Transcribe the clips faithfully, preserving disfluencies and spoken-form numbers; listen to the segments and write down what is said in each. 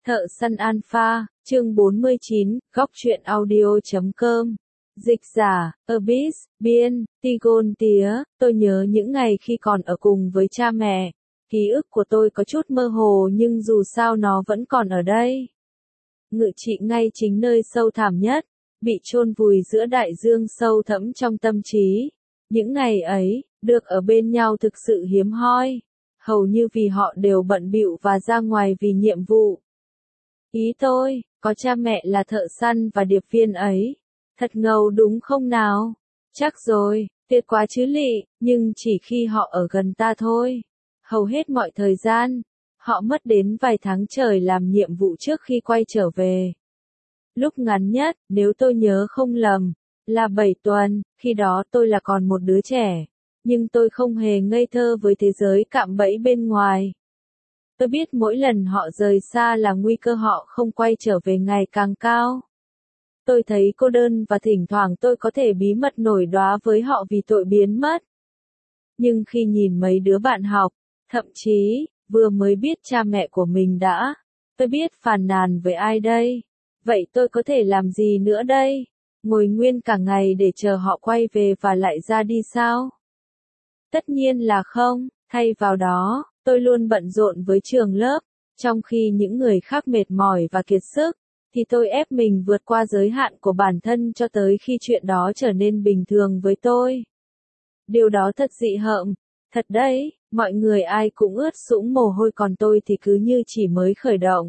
Thợ săn alpha, chương bốn mươi chín, góc truyện audio chấm com. Dịch giả, Abyss, biên, Tigon tía, tôi nhớ những ngày khi còn ở cùng với cha mẹ. Ký ức của tôi có chút mơ hồ nhưng dù sao nó vẫn còn ở đây. Ngự trị ngay chính nơi sâu thẳm nhất, bị chôn vùi giữa đại dương sâu thẳm trong tâm trí. Những ngày ấy, được ở bên nhau thực sự hiếm hoi. Hầu như vì họ đều bận bịu và ra ngoài vì nhiệm vụ. Ý tôi, có cha mẹ là thợ săn và điệp viên ấy. Thật ngầu đúng không nào? Chắc rồi, tuyệt quá chứ lị, nhưng chỉ khi họ ở gần ta thôi. Hầu hết mọi thời gian, họ mất đến vài tháng trời làm nhiệm vụ trước khi quay trở về. Lúc ngắn nhất, nếu tôi nhớ không lầm, là bảy tuần, khi đó tôi là còn một đứa trẻ. Nhưng tôi không hề ngây thơ với thế giới cạm bẫy bên ngoài. Tôi biết mỗi lần họ rời xa là nguy cơ họ không quay trở về ngày càng cao. Tôi thấy cô đơn và thỉnh thoảng tôi có thể bí mật nổi đoá với họ vì tội biến mất. Nhưng khi nhìn mấy đứa bạn học, thậm chí, vừa mới biết cha mẹ của mình đã, tôi biết phàn nàn với ai đây? Vậy tôi có thể làm gì nữa đây? Ngồi nguyên cả ngày để chờ họ quay về và lại ra đi sao? Tất nhiên là không, thay vào đó, tôi luôn bận rộn với trường lớp, trong khi những người khác mệt mỏi và kiệt sức, thì tôi ép mình vượt qua giới hạn của bản thân cho tới khi chuyện đó trở nên bình thường với tôi. Điều đó thật dị hợm, thật đấy, mọi người ai cũng ướt sũng mồ hôi còn tôi thì cứ như chỉ mới khởi động.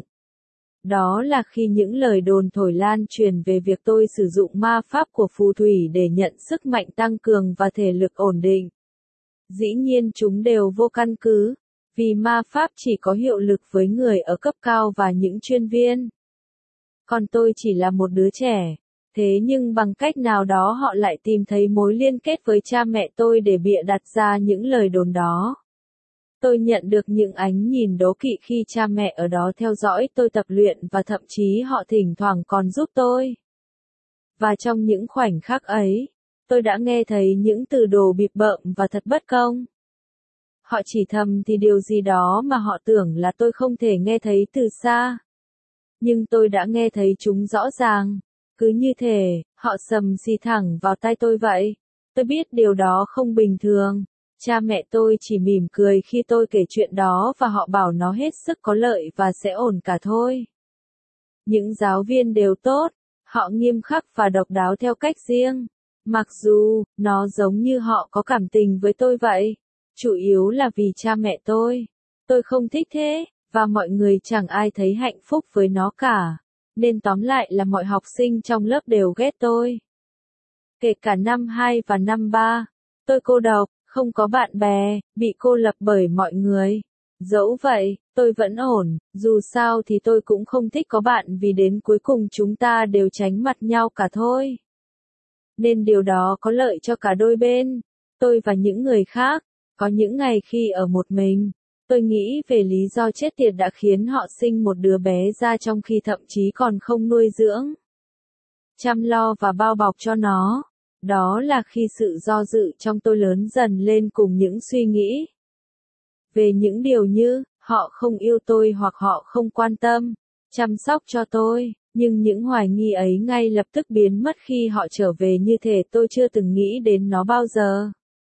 Đó là khi những lời đồn thổi lan truyền về việc tôi sử dụng ma pháp của phù thủy để nhận sức mạnh tăng cường và thể lực ổn định. Dĩ nhiên chúng đều vô căn cứ, vì ma pháp chỉ có hiệu lực với người ở cấp cao và những chuyên viên. Còn tôi chỉ là một đứa trẻ, thế nhưng bằng cách nào đó họ lại tìm thấy mối liên kết với cha mẹ tôi để bịa đặt ra những lời đồn đó. Tôi nhận được những ánh nhìn đố kỵ khi cha mẹ ở đó theo dõi tôi tập luyện và thậm chí họ thỉnh thoảng còn giúp tôi. Và trong những khoảnh khắc ấy, tôi đã nghe thấy những từ đồ bịp bợm và thật bất công. Họ chỉ thầm thì điều gì đó mà họ tưởng là tôi không thể nghe thấy từ xa. Nhưng tôi đã nghe thấy chúng rõ ràng. Cứ như thể, họ sầm xì thẳng vào tai tôi vậy. Tôi biết điều đó không bình thường. Cha mẹ tôi chỉ mỉm cười khi tôi kể chuyện đó và họ bảo nó hết sức có lợi và sẽ ổn cả thôi. Những giáo viên đều tốt, họ nghiêm khắc và độc đáo theo cách riêng. Mặc dù, nó giống như họ có cảm tình với tôi vậy. Chủ yếu là vì cha mẹ tôi. Tôi không thích thế, và mọi người chẳng ai thấy hạnh phúc với nó cả. Nên tóm lại là mọi học sinh trong lớp đều ghét tôi. Kể cả năm hai và năm ba, tôi cô độc, không có bạn bè, bị cô lập bởi mọi người. Dẫu vậy, tôi vẫn ổn, dù sao thì tôi cũng không thích có bạn vì đến cuối cùng chúng ta đều tránh mặt nhau cả thôi. Nên điều đó có lợi cho cả đôi bên, tôi và những người khác. Có những ngày khi ở một mình, tôi nghĩ về lý do chết tiệt đã khiến họ sinh một đứa bé ra trong khi thậm chí còn không nuôi dưỡng, chăm lo và bao bọc cho nó. Đó là khi sự do dự trong tôi lớn dần lên cùng những suy nghĩ về những điều như, họ không yêu tôi hoặc họ không quan tâm, chăm sóc cho tôi. Nhưng những hoài nghi ấy ngay lập tức biến mất khi họ trở về như thể tôi chưa từng nghĩ đến nó bao giờ.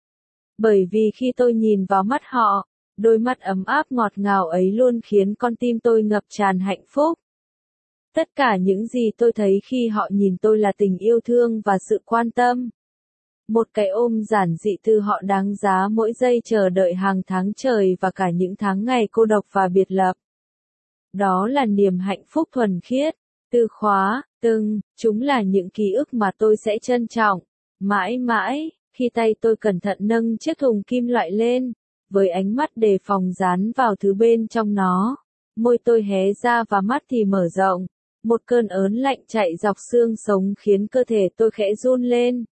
Bởi vì khi tôi nhìn vào mắt họ, đôi mắt ấm áp ngọt ngào ấy luôn khiến con tim tôi ngập tràn hạnh phúc. Tất cả những gì tôi thấy khi họ nhìn tôi là tình yêu thương và sự quan tâm. Một cái ôm giản dị từ họ đáng giá mỗi giây chờ đợi hàng tháng trời và cả những tháng ngày cô độc và biệt lập. Đó là niềm hạnh phúc thuần khiết. Từ khóa, từng, chúng là những ký ức mà tôi sẽ trân trọng, mãi mãi. Khi tay tôi cẩn thận nâng chiếc thùng kim loại lên, với ánh mắt đề phòng dán vào thứ bên trong nó, môi tôi hé ra và mắt thì mở rộng. Một cơn ớn lạnh chạy dọc xương sống khiến cơ thể tôi khẽ run lên.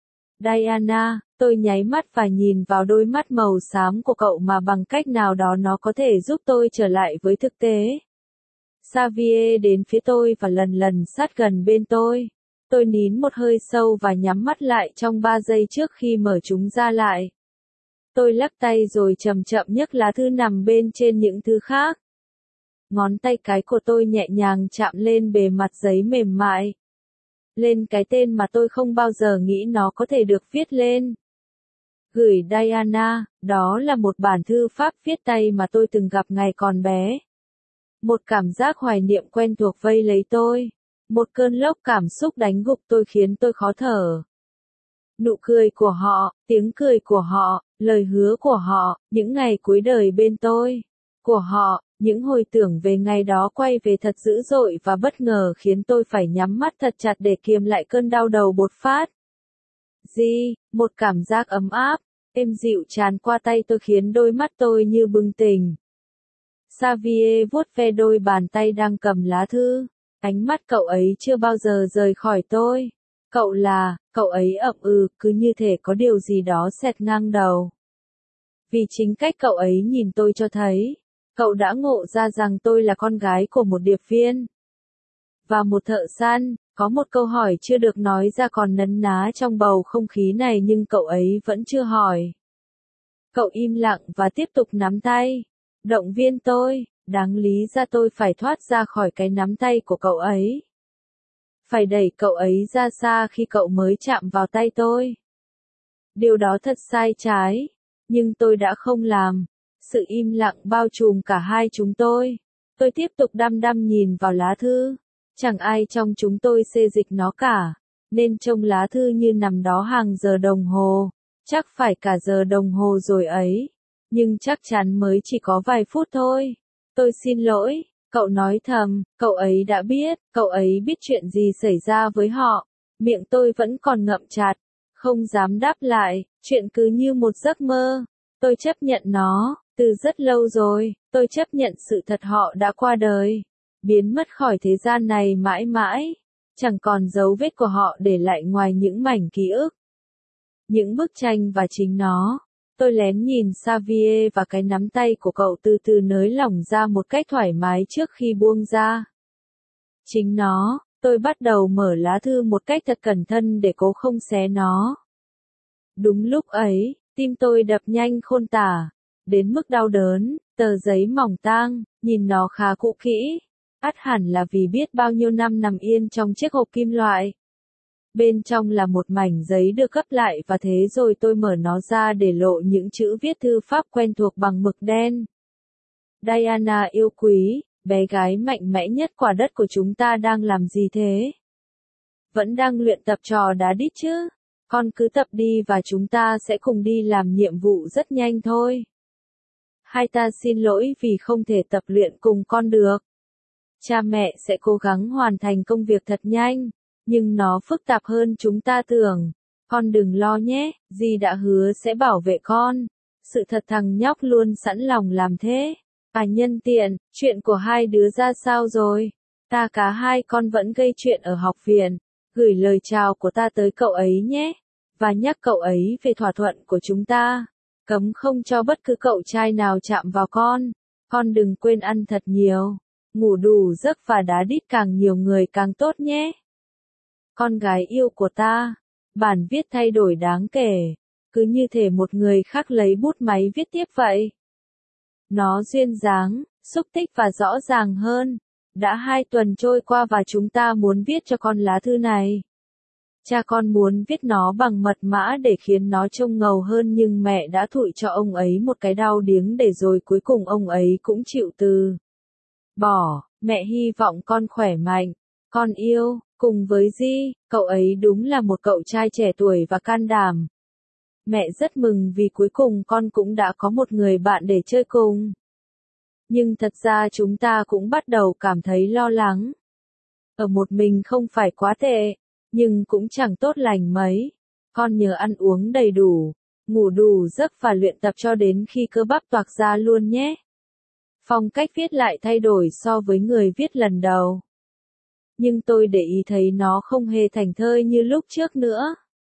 Diana, tôi nháy mắt và nhìn vào đôi mắt màu xám của cậu mà bằng cách nào đó nó có thể giúp tôi trở lại với thực tế. Xavier đến phía tôi và lần lần sát gần bên tôi. Tôi nín một hơi sâu và nhắm mắt lại trong ba giây trước khi mở chúng ra lại. Tôi lắc tay rồi chậm chậm nhấc lá thư nằm bên trên những thứ khác. Ngón tay cái của tôi nhẹ nhàng chạm lên bề mặt giấy mềm mại. Lên cái tên mà tôi không bao giờ nghĩ nó có thể được viết lên. Gửi Diana, đó là một bản thư pháp viết tay mà tôi từng gặp ngày còn bé. Một cảm giác hoài niệm quen thuộc vây lấy tôi. Một cơn lốc cảm xúc đánh gục tôi khiến tôi khó thở. Nụ cười của họ, tiếng cười của họ, lời hứa của họ, những ngày cuối đời bên tôi. Của họ, những hồi tưởng về ngày đó quay về thật dữ dội và bất ngờ khiến tôi phải nhắm mắt thật chặt để kiềm lại cơn đau đầu bột phát. Gì, một cảm giác ấm áp, êm dịu tràn qua tay tôi khiến đôi mắt tôi như bừng tỉnh. Xavier vuốt ve đôi bàn tay đang cầm lá thư. Ánh mắt cậu ấy chưa bao giờ rời khỏi tôi. Cậu là, cậu ấy ậm ừ, cứ như thể có điều gì đó xẹt ngang đầu. Vì chính cách cậu ấy nhìn tôi cho thấy, cậu đã ngộ ra rằng tôi là con gái của một điệp viên. Và một thợ săn, có một câu hỏi chưa được nói ra còn nấn ná trong bầu không khí này nhưng cậu ấy vẫn chưa hỏi. Cậu im lặng và tiếp tục nắm tay. Động viên tôi, đáng lý ra tôi phải thoát ra khỏi cái nắm tay của cậu ấy. Phải đẩy cậu ấy ra xa khi cậu mới chạm vào tay tôi. Điều đó thật sai trái, nhưng tôi đã không làm. Sự im lặng bao trùm cả hai chúng tôi. Tôi tiếp tục đăm đăm nhìn vào lá thư. Chẳng ai trong chúng tôi xê dịch nó cả, nên trông lá thư như nằm đó hàng giờ đồng hồ. Chắc phải cả giờ đồng hồ rồi ấy. Nhưng chắc chắn mới chỉ có vài phút thôi. Tôi xin lỗi, cậu nói thầm, cậu ấy đã biết, cậu ấy biết chuyện gì xảy ra với họ. Miệng tôi vẫn còn ngậm chặt, không dám đáp lại, chuyện cứ như một giấc mơ. Tôi chấp nhận nó, từ rất lâu rồi, tôi chấp nhận sự thật họ đã qua đời. Biến mất khỏi thế gian này mãi mãi. Chẳng còn dấu vết của họ để lại ngoài những mảnh ký ức. Những bức tranh và chính nó. Tôi lén nhìn Xavier và cái nắm tay của cậu từ từ nới lỏng ra một cách thoải mái trước khi buông ra. Chính nó, tôi bắt đầu mở lá thư một cách thật cẩn thận để cố không xé nó. Đúng lúc ấy, tim tôi đập nhanh khôn tả, đến mức đau đớn, tờ giấy mỏng tang, nhìn nó khá cũ kỹ, ắt hẳn là vì biết bao nhiêu năm nằm yên trong chiếc hộp kim loại. Bên trong là một mảnh giấy được gấp lại và thế rồi tôi mở nó ra để lộ những chữ viết thư pháp quen thuộc bằng mực đen. Diana yêu quý, bé gái mạnh mẽ nhất quả đất của chúng ta đang làm gì thế? Vẫn đang luyện tập trò đá đít chứ? Con cứ tập đi và chúng ta sẽ cùng đi làm nhiệm vụ rất nhanh thôi. Hai ta xin lỗi vì không thể tập luyện cùng con được. Cha mẹ sẽ cố gắng hoàn thành công việc thật nhanh. Nhưng nó phức tạp hơn chúng ta tưởng. Con đừng lo nhé, dì đã hứa sẽ bảo vệ con. Sự thật thằng nhóc luôn sẵn lòng làm thế. À nhân tiện, chuyện của hai đứa ra sao rồi? Ta cả hai con vẫn gây chuyện ở học viện. Gửi lời chào của ta tới cậu ấy nhé. Và nhắc cậu ấy về thỏa thuận của chúng ta. Cấm không cho bất cứ cậu trai nào chạm vào con. Con đừng quên ăn thật nhiều. Ngủ đủ giấc và đá đít càng nhiều người càng tốt nhé. Con gái yêu của ta, bản viết thay đổi đáng kể, cứ như thể một người khác lấy bút máy viết tiếp vậy. Nó duyên dáng, xúc tích và rõ ràng hơn. Đã hai tuần trôi qua và chúng ta muốn viết cho con lá thư này. Cha con muốn viết nó bằng mật mã để khiến nó trông ngầu hơn nhưng mẹ đã thụi cho ông ấy một cái đau điếng để rồi cuối cùng ông ấy cũng chịu từ bỏ. Mẹ hy vọng con khỏe mạnh, con yêu. Cùng với Di, cậu ấy đúng là một cậu trai trẻ tuổi và can đảm. Mẹ rất mừng vì cuối cùng con cũng đã có một người bạn để chơi cùng. Nhưng thật ra chúng ta cũng bắt đầu cảm thấy lo lắng. Ở một mình không phải quá tệ, nhưng cũng chẳng tốt lành mấy. Con nhớ ăn uống đầy đủ, ngủ đủ giấc và luyện tập cho đến khi cơ bắp toạc ra luôn nhé. Phong cách viết lại thay đổi so với người viết lần đầu. Nhưng tôi để ý thấy nó không hề thảnh thơi như lúc trước nữa.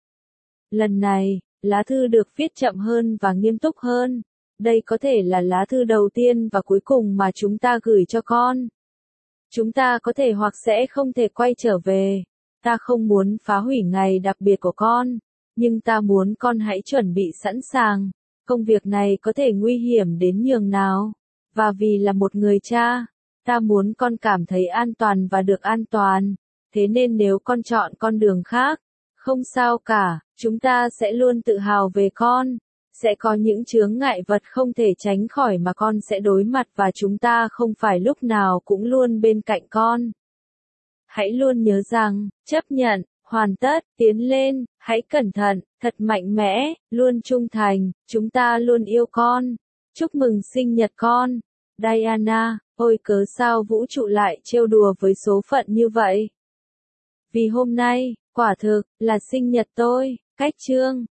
Lần này, lá thư được viết chậm hơn và nghiêm túc hơn. Đây có thể là lá thư đầu tiên và cuối cùng mà chúng ta gửi cho con. Chúng ta có thể hoặc sẽ không thể quay trở về. Ta không muốn phá hủy ngày đặc biệt của con, nhưng ta muốn con hãy chuẩn bị sẵn sàng. Công việc này có thể nguy hiểm đến nhường nào. Và vì là một người cha, Ta muốn con cảm thấy an toàn và được an toàn. Thế nên nếu con chọn con đường khác, không sao cả, chúng ta sẽ luôn tự hào về con. Sẽ có những chướng ngại vật không thể tránh khỏi mà con sẽ đối mặt và chúng ta không phải lúc nào cũng luôn bên cạnh con. Hãy luôn nhớ rằng, chấp nhận, hoàn tất, tiến lên, hãy cẩn thận, thật mạnh mẽ, luôn trung thành, chúng ta luôn yêu con. Chúc mừng sinh nhật con. Diana, ôi cớ sao vũ trụ lại trêu đùa với số phận như vậy? Vì hôm nay, quả thực, là sinh nhật tôi. Cách chương